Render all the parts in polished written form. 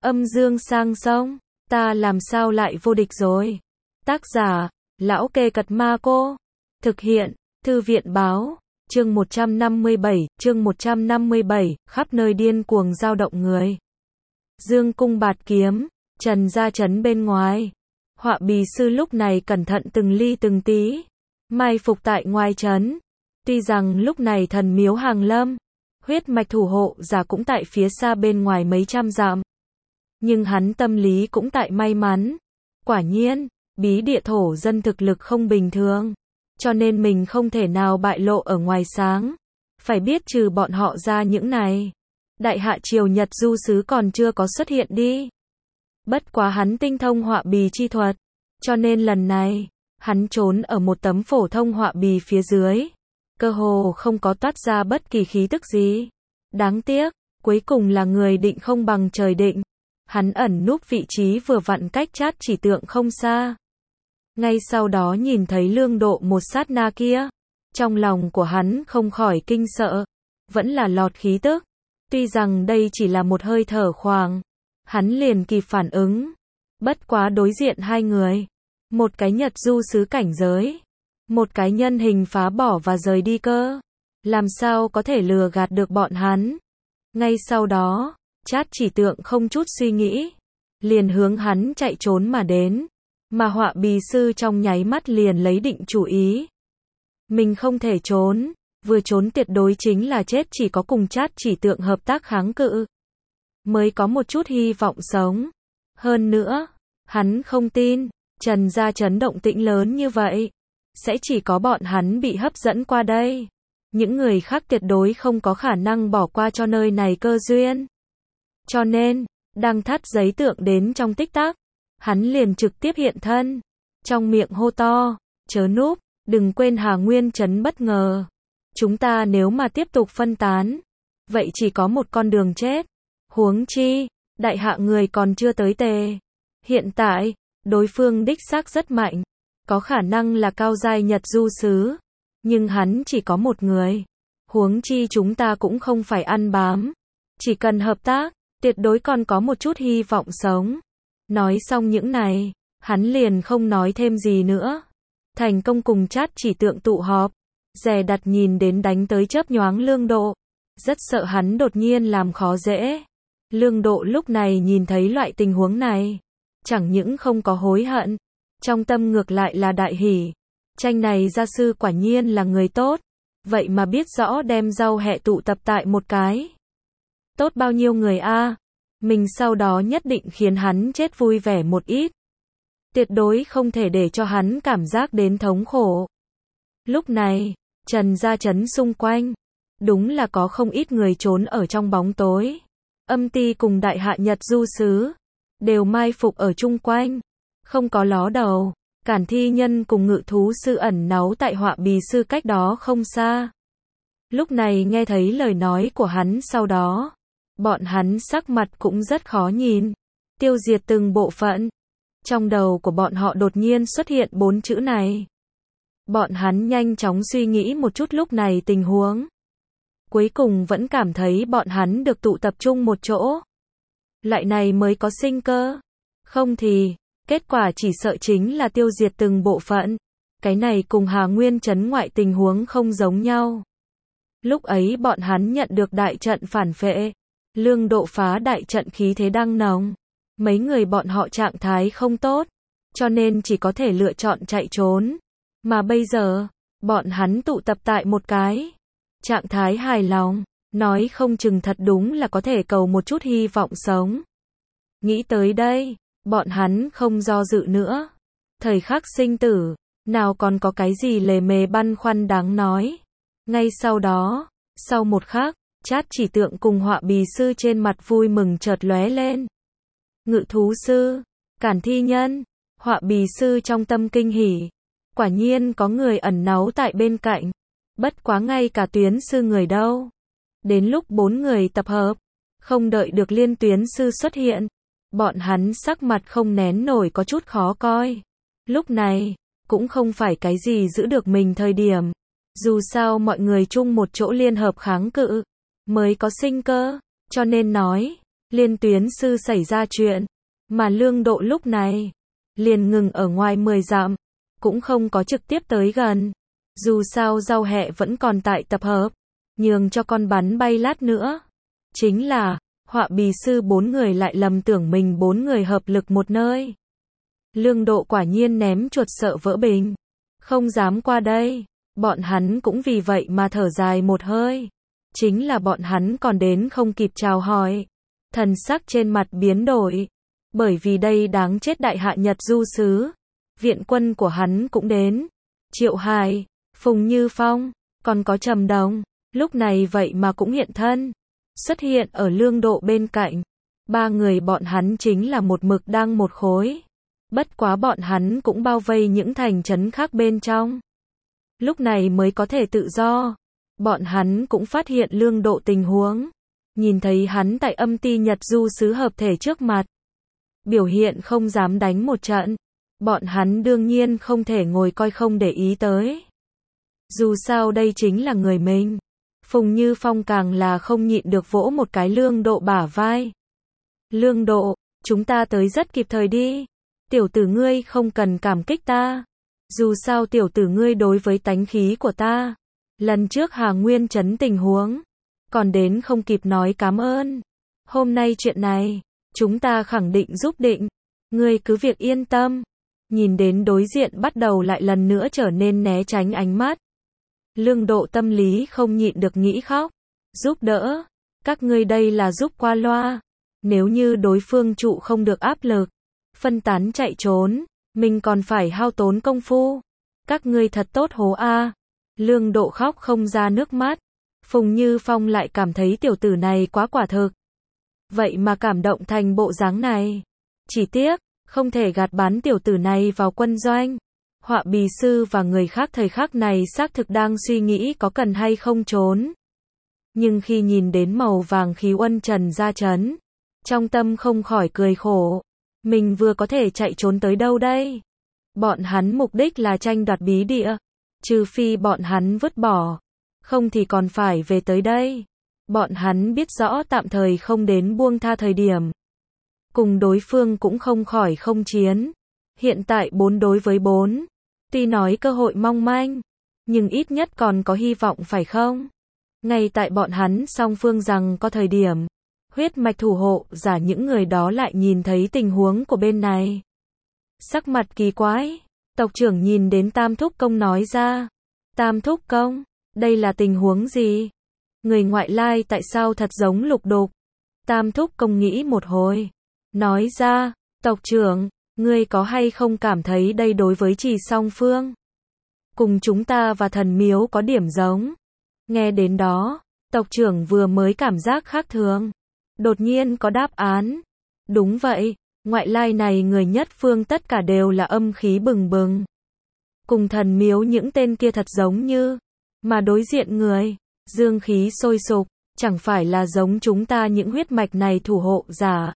Âm dương sang sông, ta làm sao lại vô địch rồi. Tác giả, Lão Kê Cật Ma Cô. Thực hiện, Thư viện báo. Chương 157, khắp nơi điên cuồng dao động người. Dương cung bạt kiếm, Trần gia trấn bên ngoài. Họa bì sư lúc này cẩn thận từng ly từng tí, mai phục tại ngoài trấn. Tuy rằng lúc này thần miếu hàng lâm, huyết mạch thủ hộ giả cũng tại phía xa bên ngoài mấy trăm dặm, nhưng hắn tâm lý cũng tại may mắn. Quả nhiên, bí địa thổ dân thực lực không bình thường, cho nên mình không thể nào bại lộ ở ngoài sáng. Phải biết trừ bọn họ ra những này, đại hạ triều Nhật du sứ còn chưa có xuất hiện đi. Bất quá hắn tinh thông họa bì chi thuật, cho nên lần này, hắn trốn ở một tấm phổ thông họa bì phía dưới, cơ hồ không có toát ra bất kỳ khí tức gì. Đáng tiếc, cuối cùng là người định không bằng trời định. Hắn ẩn núp vị trí vừa vặn cách Trát Chỉ Tượng không xa. Ngay sau đó nhìn thấy Lương Độ một sát na kia, trong lòng của hắn không khỏi kinh sợ, vẫn là lọt khí tức. Tuy rằng đây chỉ là một hơi thở khoáng, hắn liền kịp phản ứng. Bất quá đối diện hai người, một cái Nhật du sứ cảnh giới, một cái nhân hình phá bỏ và rời đi cơ, làm sao có thể lừa gạt được bọn hắn. Ngay sau đó, Trát Chỉ Tượng không chút suy nghĩ, liền hướng hắn chạy trốn mà đến, mà họa bì sư trong nháy mắt liền lấy định chủ ý. Mình không thể trốn, vừa trốn tuyệt đối chính là chết, chỉ có cùng Trát Chỉ Tượng hợp tác kháng cự, mới có một chút hy vọng sống. Hơn nữa, hắn không tin, Trần gia trấn động tĩnh lớn như vậy, sẽ chỉ có bọn hắn bị hấp dẫn qua đây. Những người khác tuyệt đối không có khả năng bỏ qua cho nơi này cơ duyên. Cho nên, đang thắt giấy tượng đến trong tích tắc, hắn liền trực tiếp hiện thân, trong miệng hô to, chớ núp, đừng quên Hà Nguyên trấn bất ngờ. Chúng ta nếu mà tiếp tục phân tán, vậy chỉ có một con đường chết. Huống chi, đại hạ người còn chưa tới tề. Hiện tại, đối phương đích xác rất mạnh, có khả năng là cao giai Nhật du sứ, nhưng hắn chỉ có một người. Huống chi chúng ta cũng không phải ăn bám, chỉ cần hợp tác, tuyệt đối còn có một chút hy vọng sống. Nói xong những này, hắn liền không nói thêm gì nữa. Thành công cùng Trát Chỉ Tượng tụ họp, dè đặt nhìn đến đánh tới chớp nhoáng Lương Độ, rất sợ hắn đột nhiên làm khó dễ. Lương Độ lúc này nhìn thấy loại tình huống này, chẳng những không có hối hận, trong tâm ngược lại là đại hỉ. Tranh này gia sư quả nhiên là người tốt, vậy mà biết rõ đem rau hẹ tụ tập tại một cái. Tốt bao nhiêu người a, mình sau đó nhất định khiến hắn chết vui vẻ một ít. Tuyệt đối không thể để cho hắn cảm giác đến thống khổ. Lúc này, Trần gia trấn xung quanh, đúng là có không ít người trốn ở trong bóng tối. Âm ty cùng đại hạ Nhật du sứ, đều mai phục ở chung quanh, không có ló đầu. Cản Thi Nhân cùng Ngự Thú sư ẩn náu tại họa bì sư cách đó không xa. Lúc này nghe thấy lời nói của hắn sau đó, bọn hắn sắc mặt cũng rất khó nhìn. Tiêu diệt từng bộ phận. Trong đầu của bọn họ đột nhiên xuất hiện 4 chữ này. Bọn hắn nhanh chóng suy nghĩ một chút lúc này tình huống. Cuối cùng vẫn cảm thấy bọn hắn được tụ tập trung một chỗ. Loại này mới có sinh cơ. Không thì, kết quả chỉ sợ chính là tiêu diệt từng bộ phận. Cái này cùng Hà Nguyên trấn ngoại tình huống không giống nhau. Lúc ấy bọn hắn nhận được đại trận phản phệ. Lương Độ phá đại trận khí thế đang nồng. Mấy người bọn họ trạng thái không tốt, cho nên chỉ có thể lựa chọn chạy trốn. Mà bây giờ, bọn hắn tụ tập tại một cái trạng thái hài lòng, nói không chừng thật đúng là có thể cầu một chút hy vọng sống. Nghĩ tới đây, bọn hắn không do dự nữa. Thời khắc sinh tử, nào còn có cái gì lề mề băn khoăn đáng nói. Ngay sau đó, sau một khắc, Trát Chỉ Tượng cùng họa bì sư trên mặt vui mừng chợt lóe lên. Ngự Thú sư, Cản Thi Nhân, họa bì sư trong tâm kinh hỉ. Quả nhiên có người ẩn náu tại bên cạnh. Bất quá ngay cả Tuyến sư người đâu. Đến lúc 4 người tập hợp, không đợi được Liên Tuyến sư xuất hiện, bọn hắn sắc mặt không nén nổi có chút khó coi. Lúc này, cũng không phải cái gì giữ được mình thời điểm. Dù sao mọi người chung một chỗ liên hợp kháng cự, mới có sinh cơ. Cho nên nói, Liên Tuyến sư xảy ra chuyện, mà Lương Độ lúc này liền ngừng ở ngoài 10 dặm, cũng không có trực tiếp tới gần. Dù sao rau hẹ vẫn còn tại tập hợp, nhường cho con bắn bay lát nữa. Chính là, họa bì sư 4 người lại lầm tưởng mình 4 người hợp lực một nơi. Lương Độ quả nhiên ném chuột sợ vỡ bình, không dám qua đây. Bọn hắn cũng vì vậy mà thở dài một hơi. Chính là bọn hắn còn đến không kịp chào hỏi, thần sắc trên mặt biến đổi. Bởi vì đây đáng chết đại hạ Nhật du sứ, viện quân của hắn cũng đến. Triệu Hải, Phùng Như Phong, còn có Trầm Đồng, lúc này vậy mà cũng hiện thân, xuất hiện ở Lương Độ bên cạnh. Ba người bọn hắn chính là một mực đang một khối. Bất quá bọn hắn cũng bao vây những thành trấn khác bên trong, lúc này mới có thể tự do. Bọn hắn cũng phát hiện Lương Độ tình huống, nhìn thấy hắn tại âm ti Nhật du sứ hợp thể trước mặt, biểu hiện không dám đánh một trận. Bọn hắn đương nhiên không thể ngồi coi không để ý tới. Dù sao đây chính là người mình. Phùng Như Phong càng là không nhịn được vỗ một cái Lương Độ bả vai. Lương Độ, chúng ta tới rất kịp thời đi. Tiểu tử ngươi không cần cảm kích ta. Dù sao tiểu tử ngươi đối với tánh khí của ta, lần trước Hà Nguyên trấn tình huống, còn đến không kịp nói cảm ơn. Hôm nay chuyện này, chúng ta khẳng định giúp định. Ngươi cứ việc yên tâm. Nhìn đến đối diện bắt đầu lại lần nữa trở nên né tránh ánh mắt, Lương Độ tâm lý không nhịn được nghĩ khóc. Giúp đỡ? Các ngươi đây là giúp qua loa. Nếu như đối phương trụ không được áp lực, phân tán chạy trốn, mình còn phải hao tốn công phu. Các ngươi thật tốt hố a. Lương Độ khóc không ra nước mắt. Phùng Như Phong lại cảm thấy tiểu tử này quá quả thực. Vậy mà cảm động thành bộ dáng này. Chỉ tiếc, không thể gạt bán tiểu tử này vào quân doanh. Họa bì sư và người khác thời khắc này xác thực đang suy nghĩ có cần hay không trốn. Nhưng khi nhìn đến màu vàng khí Uân Trần ra trấn, trong tâm không khỏi cười khổ. Mình vừa có thể chạy trốn tới đâu đây? Bọn hắn mục đích là tranh đoạt bí địa. Trừ phi bọn hắn vứt bỏ, không thì còn phải về tới đây. Bọn hắn biết rõ tạm thời không đến buông tha thời điểm. Cùng đối phương cũng không khỏi không chiến. Hiện tại 4 đối với 4. Tuy nói cơ hội mong manh, nhưng ít nhất còn có hy vọng phải không? Ngay tại bọn hắn song phương rằng có thời điểm, huyết mạch thủ hộ giả những người đó lại nhìn thấy tình huống của bên này. Sắc mặt kỳ quái, tộc trưởng nhìn đến Tam Thúc Công nói ra. Tam Thúc Công, đây là tình huống gì? Người ngoại lai tại sao thật giống Lục Đục? Tam Thúc Công nghĩ một hồi, nói ra, tộc trưởng, ngươi có hay không cảm thấy đây đối với Trì song phương, cùng chúng ta và thần miếu có điểm giống? Nghe đến đó, tộc trưởng vừa mới cảm giác khác thường, đột nhiên có đáp án. Đúng vậy, ngoại lai này người nhất phương tất cả đều là âm khí bừng bừng. Cùng thần miếu những tên kia thật giống như, mà đối diện người, dương khí sôi sục, chẳng phải là giống chúng ta những huyết mạch này thủ hộ giả.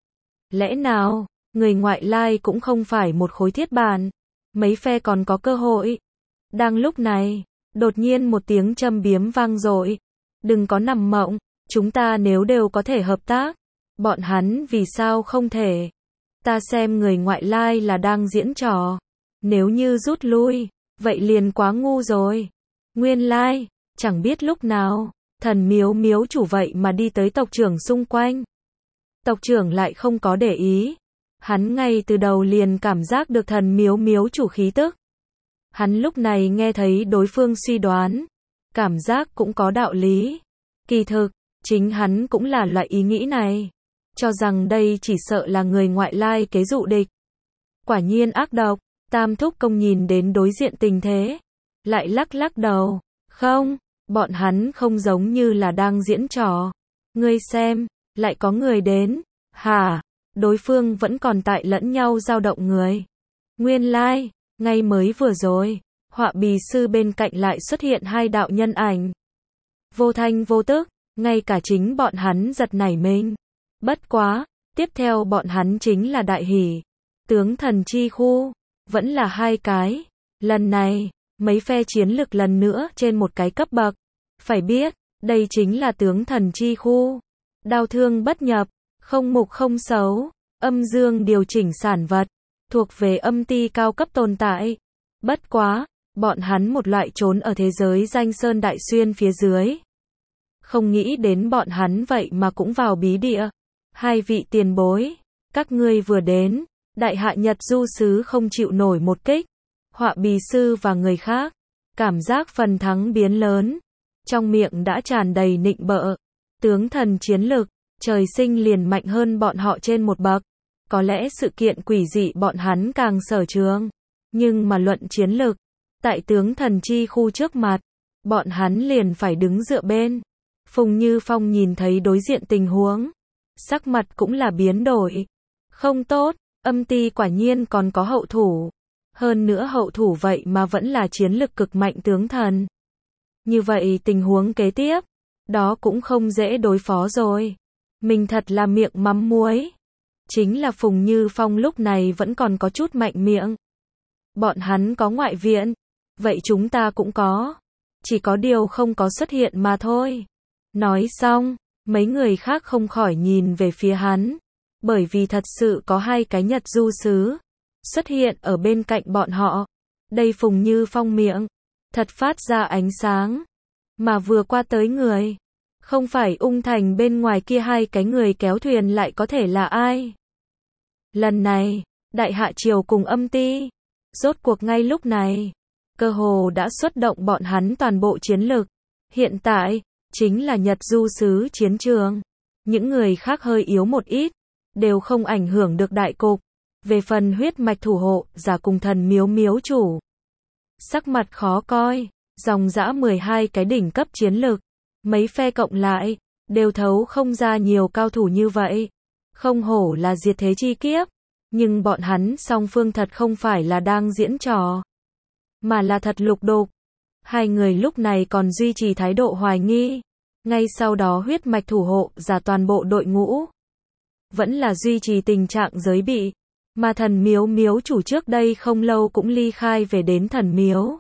Lẽ nào, người ngoại lai cũng không phải một khối thiết bản, mấy phe còn có cơ hội. Đang lúc này, đột nhiên một tiếng châm biếm vang dội. Đừng có nằm mộng, chúng ta nếu đều có thể hợp tác, bọn hắn vì sao không thể? Ta xem người ngoại lai là đang diễn trò. Nếu như rút lui, vậy liền quá ngu rồi. Nguyên lai, chẳng biết lúc nào, thần miếu miếu chủ vậy mà đi tới tộc trưởng xung quanh. Tộc trưởng lại không có để ý. Hắn ngay từ đầu liền cảm giác được thần miếu miếu chủ khí tức. Hắn lúc này nghe thấy đối phương suy đoán, cảm giác cũng có đạo lý. Kỳ thực, chính hắn cũng là loại ý nghĩ này, cho rằng đây chỉ sợ là người ngoại lai kế dụ địch. Quả nhiên ác độc. Tam Thúc Công nhìn đến đối diện tình thế, lại lắc lắc đầu. Không, bọn hắn không giống như là đang diễn trò. Ngươi xem, lại có người đến. Hả? Đối phương vẫn còn tại lẫn nhau dao động người. Nguyên lai, ngay mới vừa rồi, họa bì sư bên cạnh lại xuất hiện 2 đạo nhân ảnh. Vô thanh vô tức, ngay cả chính bọn hắn giật nảy mình. Bất quá, tiếp theo bọn hắn chính là đại hỉ. Tướng thần chi khu, vẫn là 2 cái. Lần này, mấy phe chiến lực lần nữa trên một cái cấp bậc. Phải biết, đây chính là tướng thần chi khu. Đao thương bất nhập, không mục không xấu, âm dương điều chỉnh sản vật, thuộc về âm ti cao cấp tồn tại. Bất quá, bọn hắn một loại trốn ở thế giới danh sơn đại xuyên phía dưới. Không nghĩ đến bọn hắn vậy mà cũng vào bí địa. Hai vị tiền bối, các ngươi vừa đến, đại hạ Nhật du sứ không chịu nổi một kích. Họa bì sư và người khác, cảm giác phần thắng biến lớn. Trong miệng đã tràn đầy nịnh bợ. Tướng thần chiến lực, trời sinh liền mạnh hơn bọn họ trên một bậc. Có lẽ sự kiện quỷ dị bọn hắn càng sở trường. Nhưng mà luận chiến lực, tại tướng thần chi khu trước mặt, bọn hắn liền phải đứng dựa bên. Phùng Như Phong nhìn thấy đối diện tình huống, sắc mặt cũng là biến đổi. Không tốt, âm ti quả nhiên còn có hậu thủ. Hơn nữa hậu thủ vậy mà vẫn là chiến lực cực mạnh tướng thần. Như vậy tình huống kế tiếp, đó cũng không dễ đối phó rồi. Mình thật là miệng mắm muối. Chính là Phùng Như Phong lúc này vẫn còn có chút mạnh miệng. Bọn hắn có ngoại viện, vậy chúng ta cũng có. Chỉ có điều không có xuất hiện mà thôi. Nói xong, mấy người khác không khỏi nhìn về phía hắn. Bởi vì thật sự có hai cái Nhật du sứ xuất hiện ở bên cạnh bọn họ. Đây Phùng Như Phong miệng thật phát ra ánh sáng. Mà vừa qua tới người, không phải Ung Thành bên ngoài kia hai cái người kéo thuyền lại có thể là ai? Lần này, Đại Hạ Triều cùng âm ti, rốt cuộc ngay lúc này, cơ hồ đã xuất động bọn hắn toàn bộ chiến lực. Hiện tại, chính là Nhật du sứ chiến trường. Những người khác hơi yếu một ít, đều không ảnh hưởng được đại cục. Về phần huyết mạch thủ hộ, giả cùng thần miếu miếu chủ. Sắc mặt khó coi, dòng dã 12 cái đỉnh cấp chiến lực. Mấy phe cộng lại, đều thấu không ra nhiều cao thủ như vậy. Không hổ là diệt thế chi kiếp. Nhưng bọn hắn song phương thật không phải là đang diễn trò, mà là thật lục đục. Hai người lúc này còn duy trì thái độ hoài nghi. Ngay sau đó huyết mạch thủ hộ giả toàn bộ đội ngũ vẫn là duy trì tình trạng giới bị. Mà thần miếu miếu chủ trước đây không lâu cũng ly khai về đến thần miếu.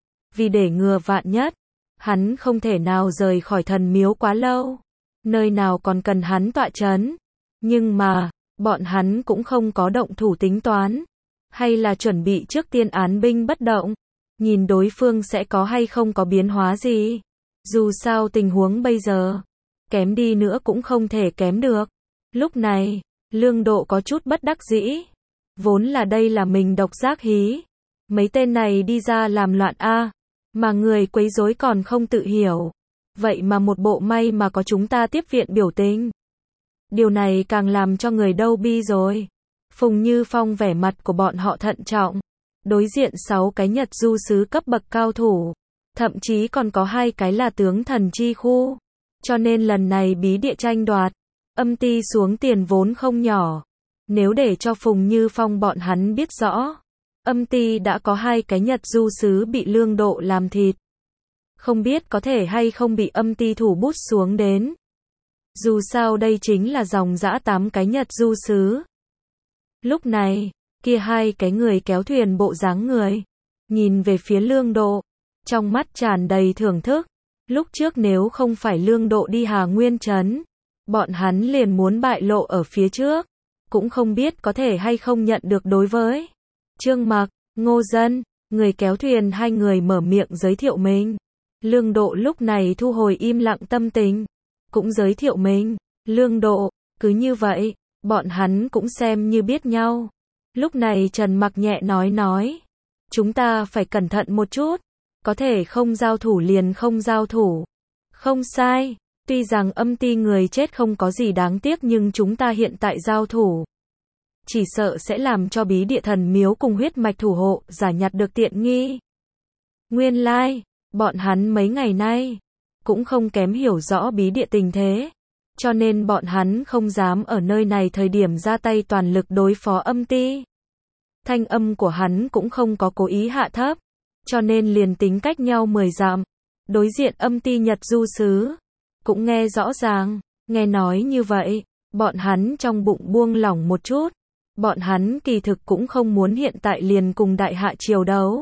Vì để ngừa vạn nhất, hắn không thể nào rời khỏi thần miếu quá lâu. Nơi nào còn cần hắn tọa chấn. Nhưng mà, bọn hắn cũng không có động thủ tính toán. Hay là chuẩn bị trước tiên án binh bất động. Nhìn đối phương sẽ có hay không có biến hóa gì. Dù sao tình huống bây giờ, kém đi nữa cũng không thể kém được. Lúc này, Lương Độ có chút bất đắc dĩ. Vốn là đây là mình độc giác hí. Mấy tên này đi ra làm loạn a, mà người quấy rối còn không tự hiểu. Vậy mà một bộ may mà có chúng ta tiếp viện biểu tình. Điều này càng làm cho người đau bi rồi. Phùng Như Phong vẻ mặt của bọn họ thận trọng. Đối diện 6 cái Nhật du sứ cấp bậc cao thủ. Thậm chí còn có 2 cái là tướng thần chi khu. Cho nên lần này bí địa tranh đoạt, âm ti xuống tiền vốn không nhỏ. Nếu để cho Phùng Như Phong bọn hắn biết rõ, âm ti đã có 2 cái Nhật du sứ bị Lương Độ làm thịt. Không biết có thể hay không bị âm ti thủ bút xuống đến. Dù sao đây chính là dòng dã 8 cái Nhật du sứ. Lúc này, kia 2 cái người kéo thuyền bộ dáng người, nhìn về phía Lương Độ, trong mắt tràn đầy thưởng thức. Lúc trước nếu không phải Lương Độ đi Hà Nguyên Trấn, bọn hắn liền muốn bại lộ ở phía trước. Cũng không biết có thể hay không nhận được đối với Trương Mặc, Ngô Dân, người kéo thuyền hai người mở miệng giới thiệu mình. Lương Độ lúc này thu hồi im lặng tâm tình, cũng giới thiệu mình. Lương Độ, cứ như vậy, bọn hắn cũng xem như biết nhau. Lúc này Trần Mặc nhẹ nói, chúng ta phải cẩn thận một chút, có thể không giao thủ liền không giao thủ. Không sai, tuy rằng âm ti người chết không có gì đáng tiếc nhưng chúng ta hiện tại giao thủ, chỉ sợ sẽ làm cho bí địa thần miếu cùng huyết mạch thủ hộ giả nhặt được tiện nghi. Nguyên lai, bọn hắn mấy ngày nay cũng không kém hiểu rõ bí địa tình thế, cho nên bọn hắn không dám ở nơi này thời điểm ra tay toàn lực đối phó âm ti. Thanh âm của hắn cũng không có cố ý hạ thấp, cho nên liền tính cách nhau 10 dặm, đối diện âm ti Nhật du sứ cũng nghe rõ ràng. Nghe nói như vậy, bọn hắn trong bụng buông lỏng một chút. Bọn hắn kỳ thực cũng không muốn hiện tại liền cùng Đại Hạ Triều đấu.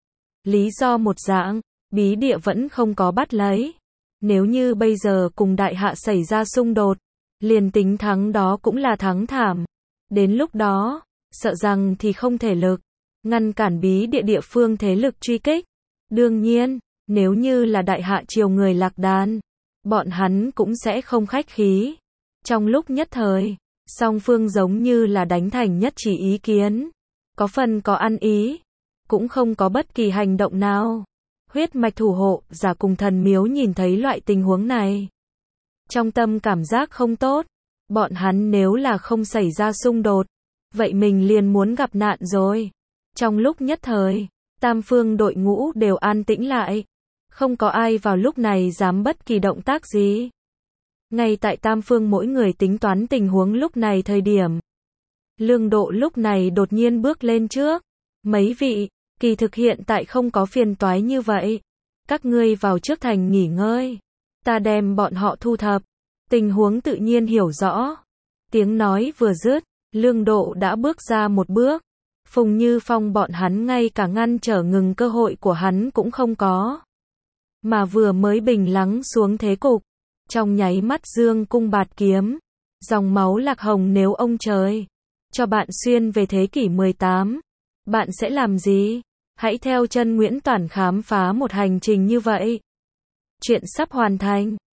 Lý do một dạng, bí địa vẫn không có bắt lấy. Nếu như bây giờ cùng Đại Hạ xảy ra xung đột, liền tính thắng đó cũng là thắng thảm. Đến lúc đó, sợ rằng thì không thể lực ngăn cản bí địa địa phương thế lực truy kích. Đương nhiên, nếu như là đại hạ triều người Lạc Đàn, bọn hắn cũng sẽ không khách khí. Trong lúc nhất thời, song phương giống như là đánh thành nhất trí ý kiến, có phần có ăn ý, cũng không có bất kỳ hành động nào. Huyết mạch thủ hộ giả cùng thần miếu nhìn thấy loại tình huống này, trong tâm cảm giác không tốt. Bọn hắn nếu là không xảy ra xung đột, vậy mình liền muốn gặp nạn rồi. Trong lúc nhất thời, tam phương đội ngũ đều an tĩnh lại, không có ai vào lúc này dám bất kỳ động tác gì. Ngay tại tam phương mỗi người tính toán tình huống lúc này thời điểm, Lương Độ lúc này đột nhiên bước lên trước. Mấy vị, kỳ thực hiện tại không có phiền toái như vậy. Các ngươi vào trước thành nghỉ ngơi. Ta đem bọn họ thu thập. Tình huống tự nhiên hiểu rõ. Tiếng nói vừa dứt, Lương Độ đã bước ra một bước. Phùng Như Phong bọn hắn ngay cả ngăn trở ngừng cơ hội của hắn cũng không có. Mà vừa mới bình lắng xuống thế cục, trong nháy mắt dương cung bạt kiếm, dòng máu lạc hồng nếu ông trời cho bạn xuyên về thế kỷ 18, bạn sẽ làm gì? Hãy theo chân Nguyễn Toản khám phá một hành trình như vậy. Chuyện sắp hoàn thành.